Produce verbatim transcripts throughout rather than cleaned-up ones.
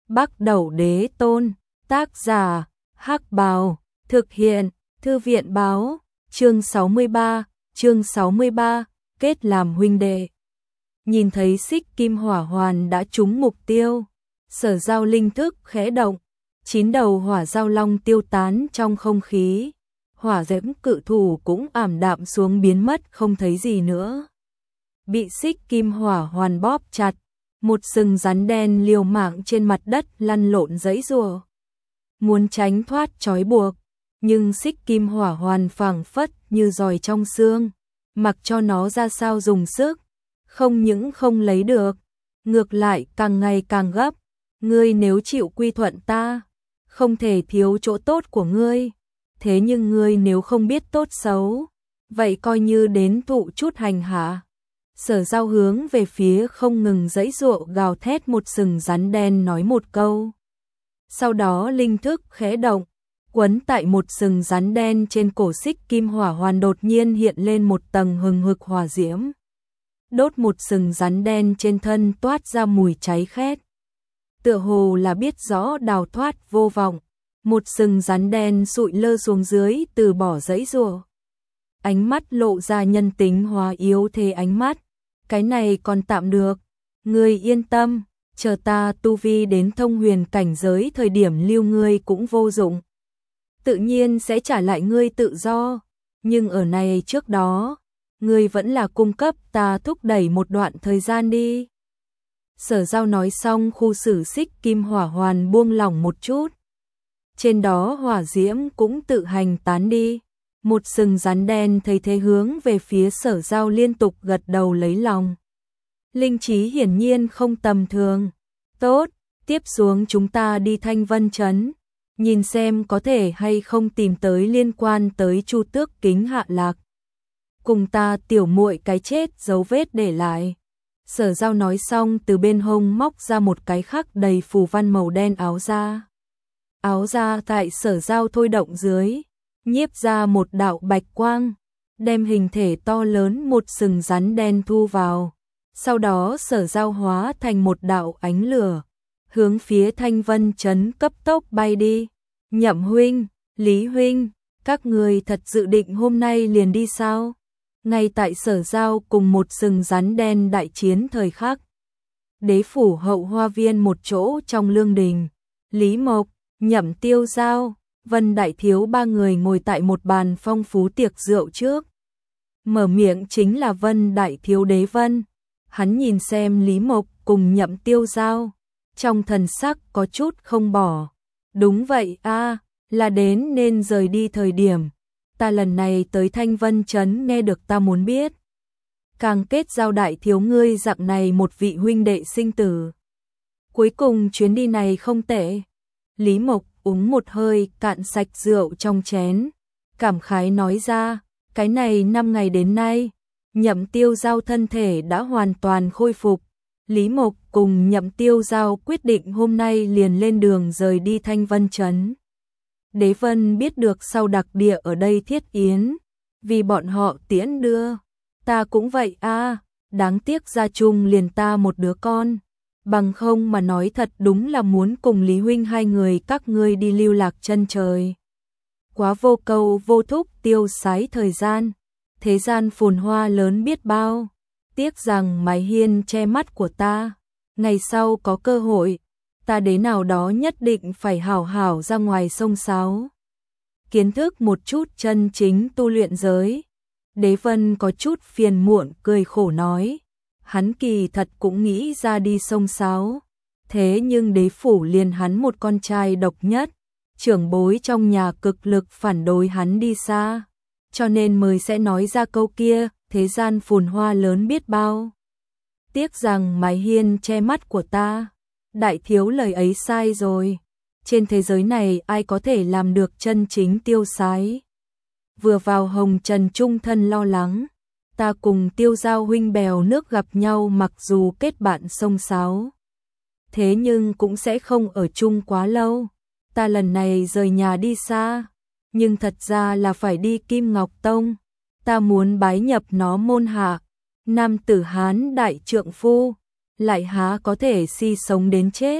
Bắc Đẩu Đế Tôn, tác giả, Hắc Bào, thực hiện, Thư viện Báo, chương sáu mươi ba, chương sáu mươi ba, kết làm huynh đệ. Nhìn thấy xích kim hỏa hoàn đã trúng mục tiêu, Sở Giao linh thức khẽ động, chín đầu hỏa giao long tiêu tán trong không khí, hỏa diễm cự thủ cũng ảm đạm xuống biến mất không thấy gì nữa. Bị xích kim hỏa hoàn bóp chặt, một sừng rắn đen liều mạng trên mặt đất lăn lộn giãy giụa, muốn tránh thoát trói buộc, nhưng xích kim hỏa hoàn phảng phất như giòi trong xương, mặc cho nó ra sao dùng sức, không những không lấy được, ngược lại càng ngày càng gấp. Ngươi nếu chịu quy thuận ta, không thể thiếu chỗ tốt của ngươi, thế nhưng ngươi nếu không biết tốt xấu, vậy coi như đến thụ chút hành hạ. Sở Giao hướng về phía không ngừng giãy giụa gào thét một sừng rắn đen nói một câu. Sau đó linh thức khẽ động, quấn tại một sừng rắn đen trên cổ xích kim hỏa hoàn đột nhiên hiện lên một tầng hừng hực hỏa diễm. Đốt một sừng rắn đen trên thân toát ra mùi cháy khét. Tựa hồ là biết rõ đào thoát vô vọng, một sừng rắn đen sụi lơ xuống dưới từ bỏ giãy giụa. Ánh mắt lộ ra nhân tính hóa yếu thế ánh mắt, cái này còn tạm được, ngươi yên tâm, chờ ta tu vi đến thông huyền cảnh giới thời điểm lưu ngươi cũng vô dụng. Tự nhiên sẽ trả lại ngươi tự do, nhưng ở này trước đó, ngươi vẫn là cung cấp ta thúc đẩy một đoạn thời gian đi. Sở Giao nói xong khu xử xích kim hỏa hoàn buông lỏng một chút. Trên đó hỏa diễm cũng tự hành tán đi. Một sừng rắn đen thấy thế hướng về phía Sở Giao liên tục gật đầu lấy lòng. Linh trí hiển nhiên không tầm thường. Tốt, tiếp xuống chúng ta đi Thanh Vân Trấn, nhìn xem có thể hay không tìm tới liên quan tới Chu Tước Kính hạ lạc. Cùng ta tiểu muội cái chết dấu vết để lại. Sở Giao nói xong từ bên hông móc ra một cái khắc đầy phù văn màu đen áo da. Áo da tại Sở Giao thôi động dưới, nhiếp ra một đạo bạch quang, đem hình thể to lớn một sừng rắn đen thu vào. Sau đó Sở Giao hóa thành một đạo ánh lửa, hướng phía Thanh Vân Trấn cấp tốc bay đi. Nhậm huynh, Lý huynh, các người thật dự định hôm nay liền đi sao? Ngay tại Sở Giao cùng một sừng rắn đen đại chiến thời khắc, Đế phủ hậu hoa viên một chỗ trong lương đình, Lý Mộc, Nhậm Tiêu Giao, Vân Đại Thiếu ba người ngồi tại một bàn phong phú tiệc rượu trước. Mở miệng chính là Vân Đại Thiếu Đế Vân. Hắn nhìn xem Lý Mộc cùng Nhậm Tiêu Giao, trong thần sắc có chút không bỏ. Đúng vậy a, là đến nên rời đi thời điểm. Ta lần này tới Thanh Vân Trấn nghe được ta muốn biết. Càng kết giao đại thiếu ngươi dạng này một vị huynh đệ sinh tử. Cuối cùng chuyến đi này không tệ. Lý Mộc uống một hơi cạn sạch rượu trong chén, cảm khái nói ra, cái này năm ngày đến nay, Nhậm Tiêu Giao thân thể đã hoàn toàn khôi phục. Lý Mộc cùng Nhậm Tiêu Giao quyết định hôm nay liền lên đường rời đi Thanh Vân Trấn. Đế Vân biết được sau đặc địa ở đây thiết yến, vì bọn họ tiễn đưa. Ta cũng vậy a, đáng tiếc gia chung liền ta một đứa con. Bằng không mà nói thật đúng là muốn cùng Lý huynh hai người các ngươi đi lưu lạc chân trời. Quá vô câu vô thúc tiêu sái thời gian, thế gian phồn hoa lớn biết bao. Tiếc rằng mái hiên che mắt của ta, ngày sau có cơ hội, ta đến nào đó nhất định phải hảo hảo ra ngoài sông sáo. Kiến thức một chút chân chính tu luyện giới. Đế Vân có chút phiền muộn cười khổ nói. Hắn kỳ thật cũng nghĩ ra đi sông sáo. Thế nhưng đế phủ liền hắn một con trai độc nhất. Trưởng bối trong nhà cực lực phản đối hắn đi xa. Cho nên mới sẽ nói ra câu kia, thế gian phồn hoa lớn biết bao. Tiếc rằng mái hiên che mắt của ta. Đại thiếu lời ấy sai rồi. Trên thế giới này ai có thể làm được chân chính tiêu sái. Vừa vào hồng trần trung thân lo lắng. Ta cùng Tiêu Giao huynh bèo nước gặp nhau mặc dù kết bạn sông sáo. Thế nhưng cũng sẽ không ở chung quá lâu. Ta lần này rời nhà đi xa. Nhưng thật ra là phải đi Kim Ngọc Tông. Ta muốn bái nhập nó môn hạ. Nam tử Hán đại trượng phu. Lại há có thể si sống đến chết.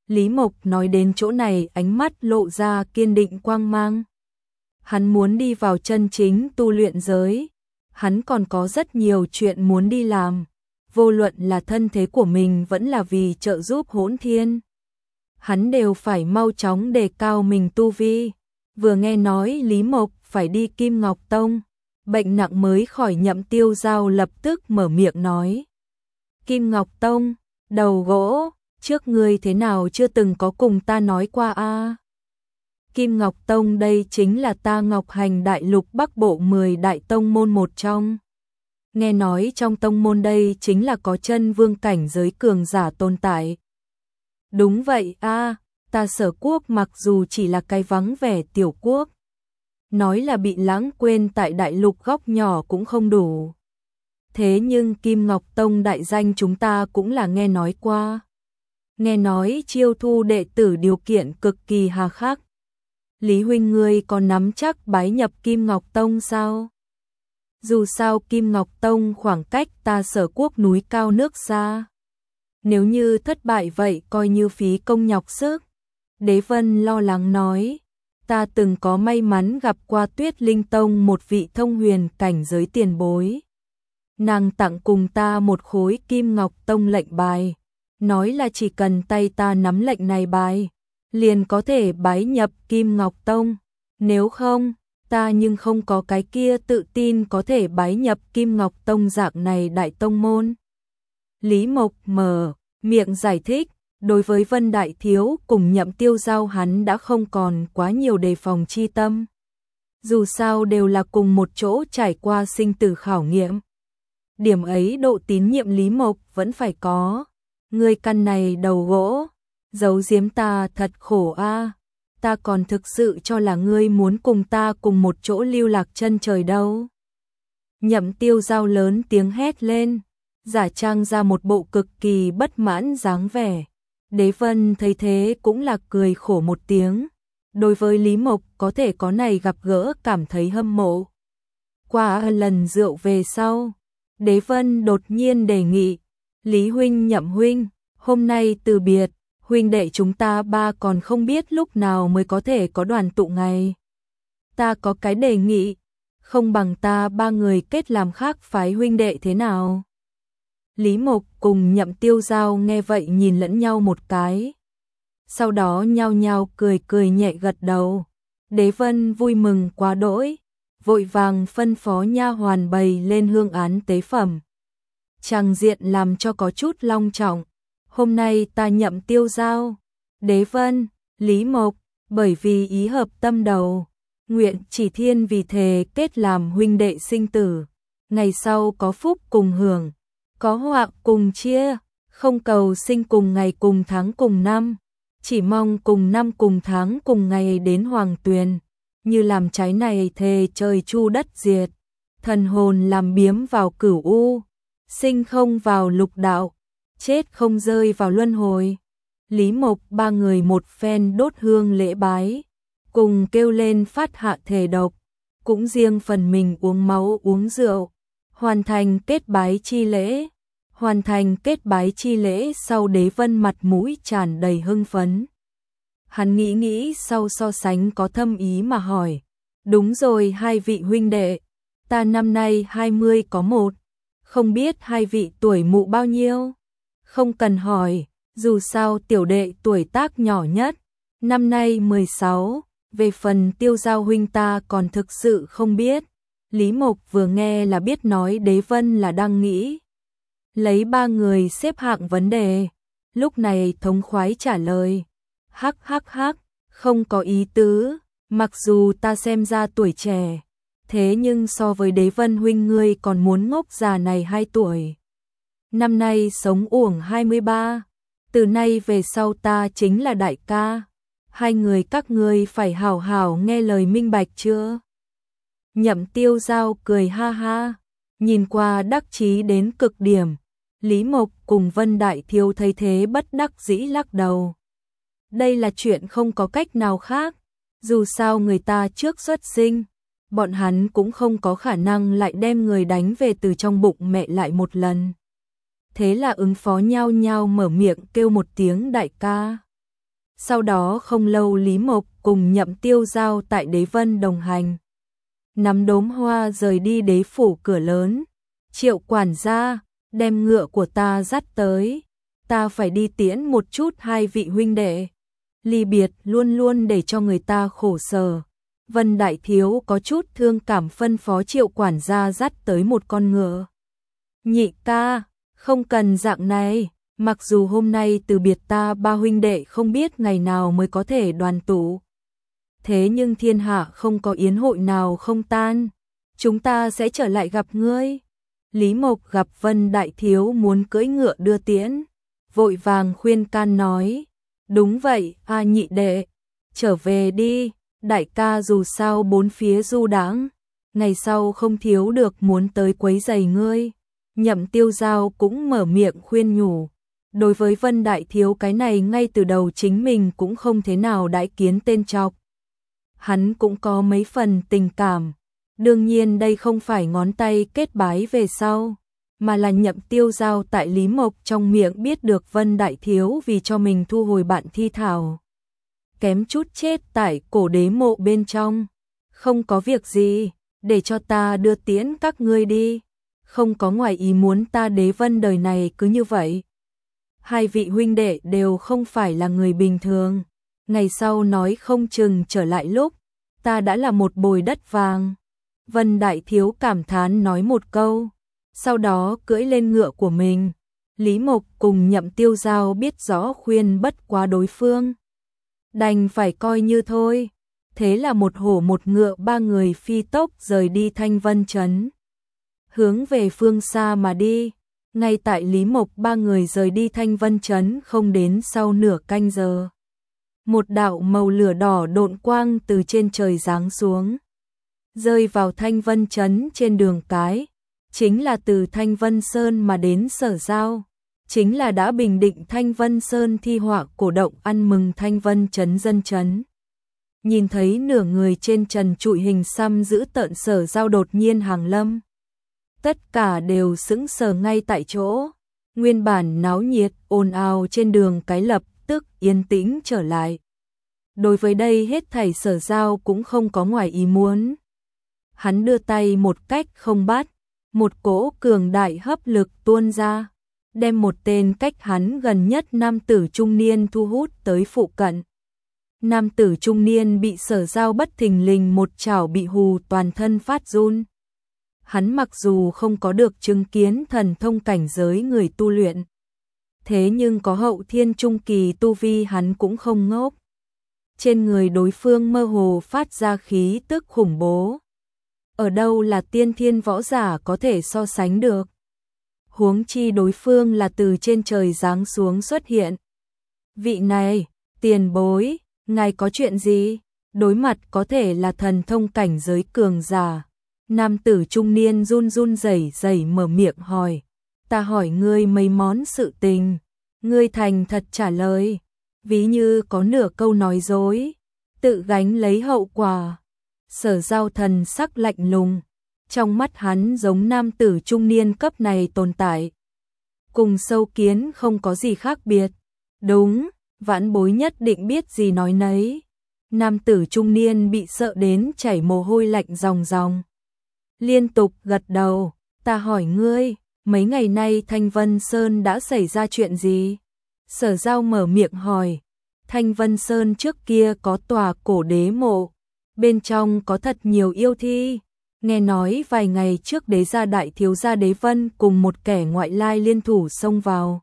Lý Mộc nói đến chỗ này ánh mắt lộ ra kiên định quang mang. Hắn muốn đi vào chân chính tu luyện giới, hắn còn có rất nhiều chuyện muốn đi làm, vô luận là thân thế của mình vẫn là vì trợ giúp Hỗn Thiên. Hắn đều phải mau chóng đề cao mình tu vi. Vừa nghe nói Lý Mộc phải đi Kim Ngọc Tông, bệnh nặng mới khỏi Nhậm Tiêu Giao lập tức mở miệng nói. Kim Ngọc Tông, đầu gỗ, trước ngươi thế nào chưa từng có cùng ta nói qua a? Kim Ngọc Tông đây chính là ta Ngọc Hành Đại Lục Bắc Bộ mười đại tông môn một trong. Nghe nói trong tông môn đây chính là có chân vương cảnh giới cường giả tồn tại. Đúng vậy a, ta Sở Quốc mặc dù chỉ là cái vắng vẻ tiểu quốc, nói là bị lãng quên tại đại lục góc nhỏ cũng không đủ. Thế nhưng Kim Ngọc Tông đại danh chúng ta cũng là nghe nói qua. Nghe nói chiêu thu đệ tử điều kiện cực kỳ hà khắc. Lý huynh ngươi còn nắm chắc bái nhập Kim Ngọc Tông sao? Dù sao Kim Ngọc Tông khoảng cách ta Sở Quốc núi cao nước xa. Nếu như thất bại vậy coi như phí công nhọc sức. Đế Vân lo lắng nói, ta từng có may mắn gặp qua Tuyết Linh Tông một vị thông huyền cảnh giới tiền bối. Nàng tặng cùng ta một khối Kim Ngọc Tông lệnh bài, nói là chỉ cần tay ta nắm lệnh này bài, liền có thể bái nhập Kim Ngọc Tông. Nếu không, ta nhưng không có cái kia tự tin có thể bái nhập Kim Ngọc Tông dạng này đại tông môn. Lý Mộc mở miệng giải thích, đối với Vân Đại Thiếu cùng Nhậm Tiêu Giao hắn đã không còn quá nhiều đề phòng chi tâm. Dù sao đều là cùng một chỗ trải qua sinh tử khảo nghiệm. Điểm ấy độ tín nhiệm Lý Mộc vẫn phải có. Ngươi căn này đầu gỗ, giấu giếm ta thật khổ a. Ta còn thực sự cho là ngươi muốn cùng ta cùng một chỗ lưu lạc chân trời đâu. Nhậm Tiêu Giao lớn tiếng hét lên, giả trang ra một bộ cực kỳ bất mãn dáng vẻ. Đế Vân thấy thế cũng là cười khổ một tiếng. Đối với Lý Mộc có thể có này gặp gỡ cảm thấy hâm mộ. Qua lần rượu về sau, Đế Vân đột nhiên đề nghị, Lý huynh Nhậm huynh, hôm nay từ biệt, huynh đệ chúng ta ba còn không biết lúc nào mới có thể có đoàn tụ ngày. Ta có cái đề nghị, không bằng ta ba người kết làm khác phái huynh đệ thế nào? Lý Mộc cùng Nhậm Tiêu Giao nghe vậy nhìn lẫn nhau một cái. Sau đó nhao nhao cười cười nhẹ gật đầu. Đế Vân vui mừng quá đỗi, vội vàng phân phó nha hoàn bày lên hương án tế phẩm. Tràng diện làm cho có chút long trọng. Hôm nay ta Nhậm Tiêu Giao, Đế Vân, Lý Mộc, bởi vì ý hợp tâm đầu, nguyện chỉ thiên vì thề kết làm huynh đệ sinh tử. Ngày sau có phúc cùng hưởng, có họa cùng chia, không cầu sinh cùng ngày cùng tháng cùng năm, chỉ mong cùng năm cùng tháng cùng ngày đến hoàng tuyền. Như làm trái này thề trời chu đất diệt, thần hồn làm biếm vào cửu u, sinh không vào lục đạo, chết không rơi vào luân hồi. Lý Mộc ba người một phen đốt hương lễ bái, cùng kêu lên phát hạ thề độc, cũng riêng phần mình uống máu uống rượu, hoàn thành kết bái chi lễ. Hoàn thành kết bái chi lễ sau, Đế Vân mặt mũi tràn đầy hưng phấn. Hắn nghĩ nghĩ sau so sánh có thâm ý mà hỏi, đúng rồi hai vị huynh đệ, ta năm nay hai mươi có một, không biết hai vị tuổi mụ bao nhiêu? Không cần hỏi, dù sao tiểu đệ tuổi tác nhỏ nhất, năm nay mười sáu, về phần Tiêu Giao huynh ta còn thực sự không biết. Lý Mộc vừa nghe là biết nói Đế Vân là đang nghĩ lấy ba người xếp hạng vấn đề, lúc này thống khoái trả lời, hắc hắc hắc, không có ý tứ, mặc dù ta xem ra tuổi trẻ, thế nhưng so với Đế Vân huynh ngươi còn muốn ngốc già này hai tuổi. Năm nay sống uổng hai mươi ba, từ nay về sau ta chính là đại ca, hai người các ngươi phải hảo hảo nghe lời minh bạch chưa? Nhậm Tiêu Giao cười ha ha, nhìn qua đắc chí đến cực điểm. Lý Mộc cùng Vân Đại Thiếu thấy thế bất đắc dĩ lắc đầu. Đây là chuyện không có cách nào khác, dù sao người ta trước xuất sinh, bọn hắn cũng không có khả năng lại đem người đánh về từ trong bụng mẹ lại một lần. Thế là ứng phó nhau nhau mở miệng kêu một tiếng đại ca. Sau đó không lâu Lý Mộc cùng Nhậm Tiêu Giao tại Đế Vân đồng hành. Nắm đốm hoa rời đi đế phủ cửa lớn. Triệu quản gia, đem ngựa của ta dắt tới. Ta phải đi tiễn một chút hai vị huynh đệ. Ly biệt luôn luôn để cho người ta khổ sở. Vân Đại Thiếu có chút thương cảm phân phó Triệu quản gia dắt tới một con ngựa. Nhị ca, không cần dạng này. Mặc dù hôm nay từ biệt ta ba huynh đệ không biết ngày nào mới có thể đoàn tụ. Thế nhưng thiên hạ không có yến hội nào không tan. Chúng ta sẽ trở lại gặp ngươi. Lý Mộc gặp Vân Đại Thiếu muốn cưỡi ngựa đưa tiễn. Vội vàng khuyên can nói. Đúng vậy, a nhị đệ. Trở về đi, đại ca dù sao bốn phía du đãng. Ngày sau không thiếu được muốn tới quấy rầy ngươi. Nhậm Tiêu Giao cũng mở miệng khuyên nhủ. Đối với Vân Đại Thiếu cái này ngay từ đầu chính mình cũng không thế nào đãi kiến tên chọc. Hắn cũng có mấy phần tình cảm. Đương nhiên đây không phải ngón tay kết bái về sau, mà là Nhậm Tiêu Giao tại Lý Mộc trong miệng biết được Vân Đại Thiếu vì cho mình thu hồi bạn thi thảo. Kém chút chết tại cổ đế mộ bên trong. Không có việc gì, để cho ta đưa tiễn các ngươi đi. Không có ngoài ý muốn ta Đế Vân đời này cứ như vậy. Hai vị huynh đệ đều không phải là người bình thường. Ngày sau nói không chừng trở lại lúc, ta đã là một bồi đất vàng. Vân Đại Thiếu cảm thán nói một câu, sau đó cưỡi lên ngựa của mình. Lý Mộc cùng Nhậm Tiêu Giao biết rõ khuyên bất quá đối phương. Đành phải coi như thôi. Thế là một hổ một ngựa ba người phi tốc rời đi Thanh Vân Trấn. Hướng về phương xa mà đi. Ngay tại Lý Mộc ba người rời đi Thanh Vân Trấn không đến sau nửa canh giờ. Một đạo màu lửa đỏ độn quang từ trên trời giáng xuống. Rơi vào Thanh Vân Trấn trên đường cái. Chính là từ Thanh Vân Sơn mà đến Sở Giao. Chính là đã bình định Thanh Vân Sơn thi họa cổ động ăn mừng Thanh Vân Trấn dân trấn. Nhìn thấy nửa người trên trần trụi hình xăm giữ tợn Sở Giao đột nhiên hàng lâm. Tất cả đều sững sờ ngay tại chỗ. Nguyên bản náo nhiệt, ồn ào trên đường cái lập tức yên tĩnh trở lại. Đối với đây hết thảy Sở Giao cũng không có ngoài ý muốn. Hắn đưa tay một cách không bắt, một cỗ cường đại hấp lực tuôn ra, đem một tên cách hắn gần nhất nam tử trung niên thu hút tới phụ cận. Nam tử trung niên bị Sở Giao bất thình lình một chảo bị hù toàn thân phát run. Hắn mặc dù không có được chứng kiến thần thông cảnh giới người tu luyện, thế nhưng có hậu thiên trung kỳ tu vi hắn cũng không ngốc. Trên người đối phương mơ hồ phát ra khí tức khủng bố. Ở đâu là tiên thiên võ giả có thể so sánh được. Huống chi đối phương là từ trên trời giáng xuống xuất hiện. Vị này, tiền bối, ngài có chuyện gì? Đối mặt có thể là thần thông cảnh giới cường giả. Nam tử trung niên run run rẩy rẩy mở miệng hỏi. Ta hỏi ngươi mấy món sự tình. Ngươi thành thật trả lời. Ví như có nửa câu nói dối. Tự gánh lấy hậu quả. Sở Giao thần sắc lạnh lùng. Trong mắt hắn giống nam tử trung niên cấp này tồn tại. Cùng sâu kiến không có gì khác biệt. Đúng, vãn bối nhất định biết gì nói nấy. Nam tử trung niên bị sợ đến chảy mồ hôi lạnh ròng ròng. Liên tục gật đầu, ta hỏi ngươi, mấy ngày nay Thanh Vân Sơn đã xảy ra chuyện gì? Sở Giao mở miệng hỏi, Thanh Vân Sơn trước kia có tòa cổ đế mộ, bên trong có thật nhiều yêu thi. Nghe nói vài ngày trước đế gia đại thiếu gia Đế Vân cùng một kẻ ngoại lai liên thủ xông vào.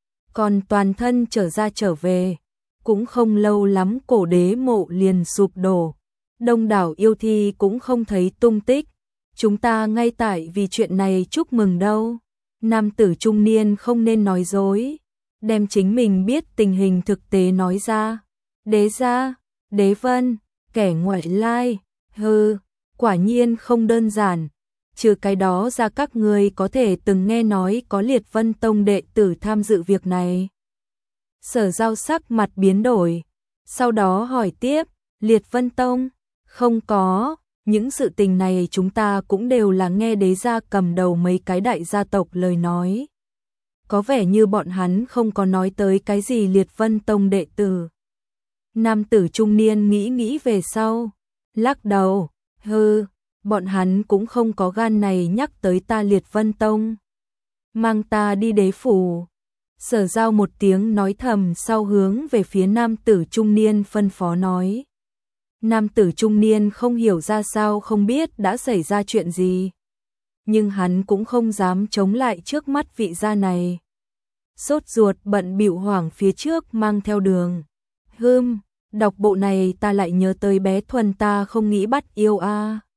Còn toàn thân trở ra trở về, cũng không lâu lắm cổ đế mộ liền sụp đổ. Đông đảo yêu thi cũng không thấy tung tích. Chúng ta ngay tại vì chuyện này chúc mừng đâu. Nam tử trung niên không nên nói dối, đem chính mình biết tình hình thực tế nói ra. Đế gia, Đế Vân, kẻ ngoại lai, hừ, quả nhiên không đơn giản. Trừ cái đó ra các người có thể từng nghe nói có Liệt Vân Tông đệ tử tham dự việc này. Sở Giao sắc mặt biến đổi, sau đó hỏi tiếp, Liệt Vân Tông, không có. Những sự tình này chúng ta cũng đều là nghe đế gia cầm đầu mấy cái đại gia tộc lời nói. Có vẻ như bọn hắn không có nói tới cái gì Liệt Vân Tông đệ tử. Nam tử trung niên nghĩ nghĩ về sau, lắc đầu, hừ, bọn hắn cũng không có gan này nhắc tới ta Liệt Vân Tông. Mang ta đi đế phủ. Sở Giao một tiếng nói thầm sau hướng về phía nam tử trung niên phân phó nói. Nam tử trung niên không hiểu ra sao, không biết đã xảy ra chuyện gì. Nhưng hắn cũng không dám chống lại trước mắt vị gia này. Sốt ruột bận bịu hoảng phía trước mang theo đường. Hưm, đọc bộ này ta lại nhớ tới bé Thuần, ta không nghĩ bắt yêu a.